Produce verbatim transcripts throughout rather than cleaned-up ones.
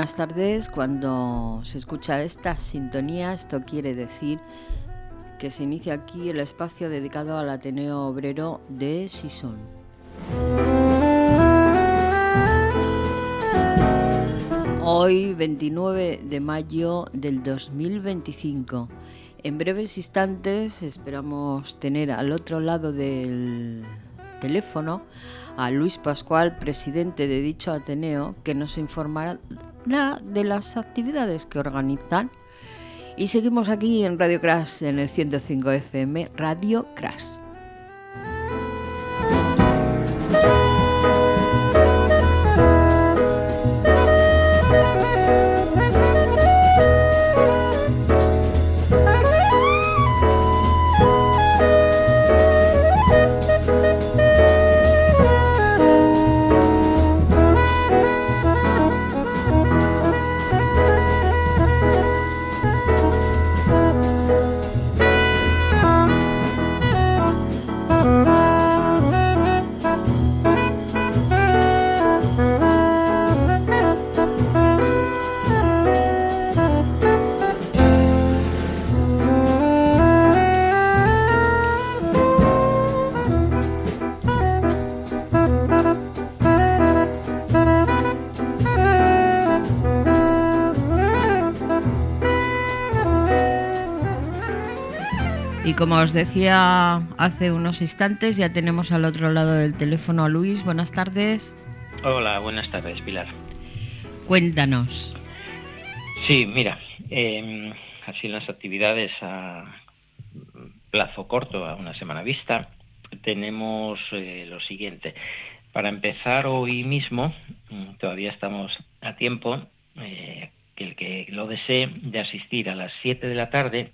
buenas tardes. Cuando se escucha esta sintonía, esto quiere decir que se inicia aquí el espacio dedicado al Ateneo Obrero de Sison. Hoy, veintinueve de mayo del dos mil veinticinco. En breves instantes esperamos tener al otro lado del teléfono a Luis Pascual, presidente de dicho Ateneo, que nos informará de las actividades que organizan. Y seguimos aquí en Radio Crash, en el ciento cinco F M, Radio Crash. Y como os decía hace unos instantes, ya tenemos al otro lado del teléfono a Luis. Buenas tardes. Hola, buenas tardes, Pilar. Cuéntanos. Sí, mira, eh, así las actividades a plazo corto, a una semana vista, tenemos eh, lo siguiente. Para empezar hoy mismo, todavía estamos a tiempo, eh, que el que lo desee, de asistir a las siete de la tarde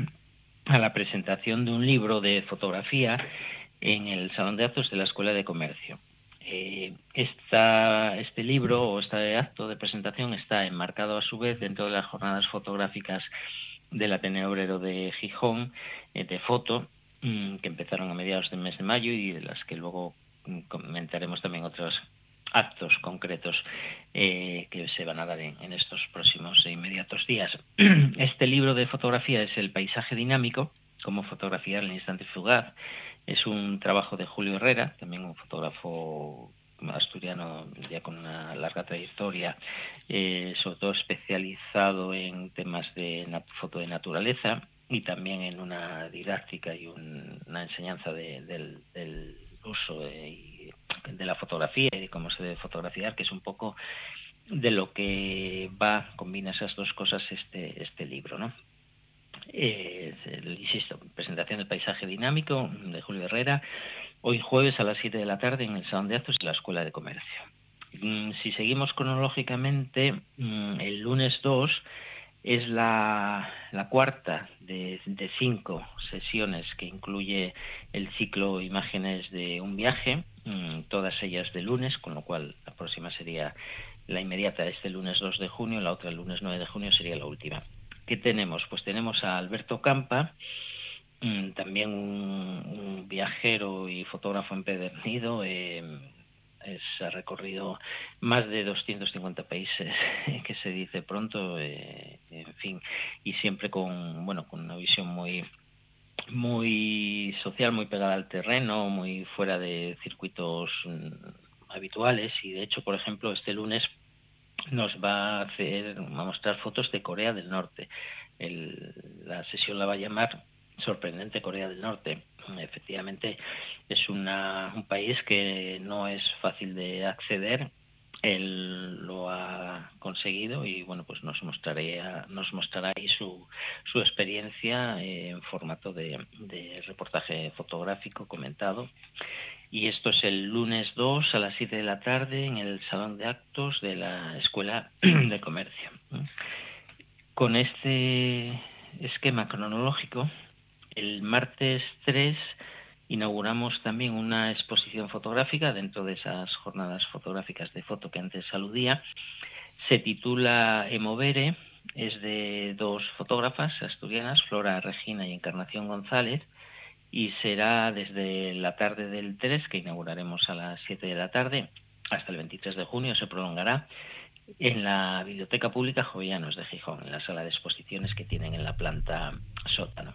a la presentación de un libro de fotografía en el Salón de Actos de la Escuela de Comercio. Eh, esta, este libro o este acto de presentación está enmarcado a su vez dentro de las jornadas fotográficas del Ateneo Obrero de Gijón, eh, de foto, mmm, que empezaron a mediados del mes de mayo y de las que luego mmm, comentaremos también otros actos concretos eh, que se van a dar en, en estos próximos e inmediatos días. Este libro de fotografía es El paisaje dinámico, cómo fotografiar el instante fugaz. Es un trabajo de Julio Herrera, también un fotógrafo asturiano ya con una larga trayectoria, eh, sobre todo especializado en temas de nat- foto de naturaleza y también en una didáctica y un, una enseñanza de, del, del uso de, de la fotografía y de cómo se debe fotografiar, que es un poco de lo que va, combina esas dos cosas este, este libro, ¿no? Eh, el, insisto, presentación del paisaje dinámico de Julio Herrera, hoy jueves a las siete de la tarde en el Salón de Actos de la Escuela de Comercio. Mm, si seguimos cronológicamente, mm, el lunes dos es la, la cuarta de, de cinco sesiones que incluye el ciclo Imágenes de un viaje, mmm, todas ellas de lunes, con lo cual la próxima sería la inmediata este lunes dos de junio, la otra el lunes nueve de junio sería la última. ¿Qué tenemos? Pues tenemos a Alberto Campa, mmm, también un, un viajero y fotógrafo empedernido, eh, Es, ha recorrido más de doscientos cincuenta países, que se dice pronto, eh, en fin, y siempre con, bueno, con una visión muy, muy social, muy pegada al terreno, muy fuera de circuitos mm, habituales. Y de hecho, por ejemplo, este lunes nos va a hacer, va a mostrar fotos de Corea del Norte. El, la sesión la va a llamar Sorprendente Corea del Norte. Efectivamente es una, un país que no es fácil de acceder. Él lo ha conseguido y bueno, pues nos mostrará, nos mostrará ahí su, su experiencia en formato de, de reportaje fotográfico comentado. Y esto es el lunes dos a las siete de la tarde en el Salón de Actos de la Escuela de Comercio. Con este esquema cronológico, el martes tres inauguramos también una exposición fotográfica dentro de esas jornadas fotográficas de foto que antes aludía. Se titula Emovere, es de dos fotógrafas asturianas, Flora Regina y Encarnación González, y será desde la tarde del tres, que inauguraremos a las siete de la tarde, hasta el veintitrés de junio, se prolongará. en la Biblioteca Pública Jovellanos de Gijón, en la sala de exposiciones que tienen en la planta sótano.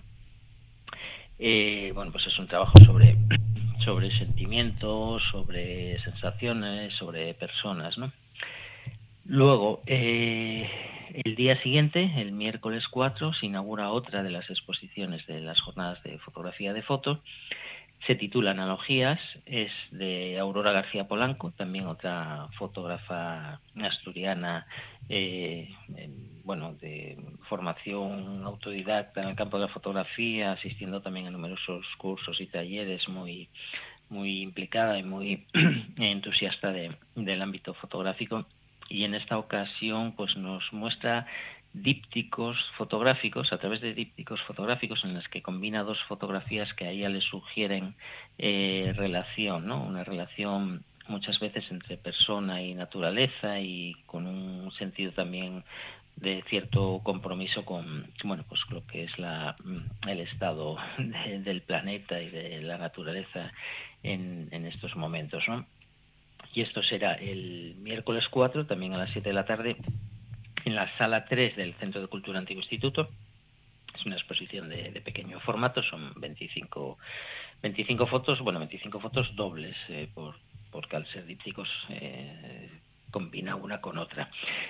Eh, bueno, pues es un trabajo sobre, sobre sentimientos, sobre sensaciones, sobre personas, ¿no? Luego, eh, el día siguiente, el miércoles cuatro, se inaugura otra de las exposiciones de las jornadas de fotografía de foto. Se titula Analogías, es de Aurora García Polanco, también otra fotógrafa asturiana, eh, bueno, de formación autodidacta en el campo de la fotografía, asistiendo también a numerosos cursos y talleres, muy, muy implicada y muy entusiasta de, del ámbito fotográfico. Y en esta ocasión pues nos muestra dípticos fotográficos, a través de dípticos fotográficos en los que combina dos fotografías que a ella le sugieren eh, relación, ¿no? Una relación muchas veces entre persona y naturaleza, y con un sentido también de cierto compromiso con, bueno, pues lo que es la, el estado de, del planeta y de la naturaleza en, en estos momentos, ¿no? Y esto será el miércoles cuatro, también a las siete de la tarde, en la sala tres del Centro de Cultura Antiguo Instituto. Es una exposición de, de pequeño formato, son veinticinco, veinticinco fotos, bueno, veinticinco fotos dobles, eh, por, porque al ser dípticos eh, combina una con otra.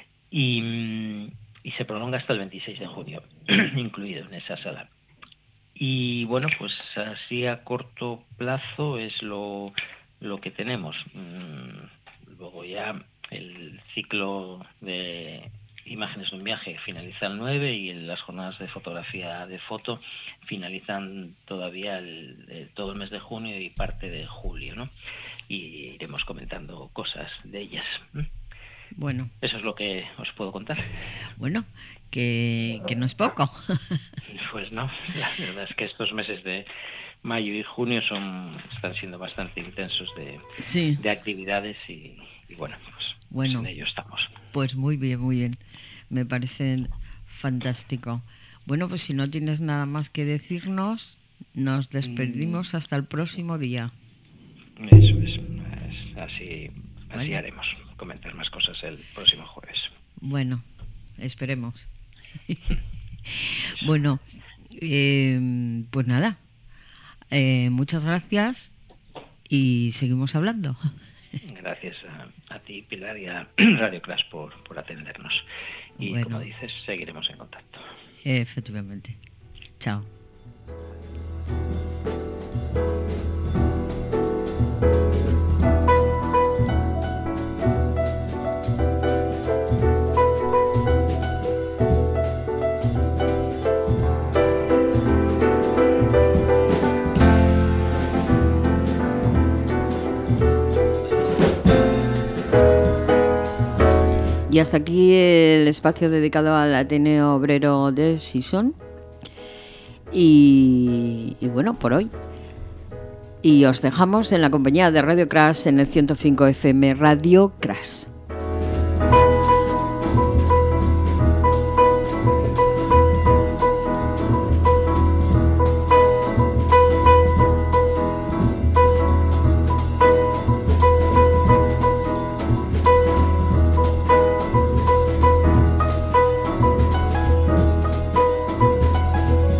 Y, y se prolonga hasta el veintiséis de junio, incluido en esa sala. Y bueno, pues así a corto plazo es lo, lo que tenemos. Luego ya el ciclo de imágenes de un viaje finaliza el nueve, y las jornadas de fotografía de foto finalizan todavía el, el, todo el mes de junio y parte de julio, ¿no? Y iremos comentando cosas de ellas. Bueno. Eso es lo que os puedo contar. Bueno, que, que no es poco. Pues no, la verdad es que estos meses de mayo y junio son están siendo bastante intensos de, sí. de actividades y, y bueno, pues, bueno, pues en ello estamos. Pues muy bien, muy bien. Me parece fantástico. Bueno, pues si no tienes nada más que decirnos, nos despedimos mm. hasta el próximo día. Eso es, es así, así ¿vale? Haremos, comentar más cosas el próximo jueves. Bueno, esperemos. Bueno, eh, pues nada, eh, muchas gracias y seguimos hablando. Gracias a, a ti, Pilar, y a Radio Crash por, por atendernos. Y bueno, como dices, seguiremos en contacto. Efectivamente. Chao. Y hasta aquí el espacio dedicado al Ateneo Obrero de Sison. Y, y bueno, por hoy. Y os dejamos en la compañía de Radio Crash en el ciento cinco F M Radio Crash.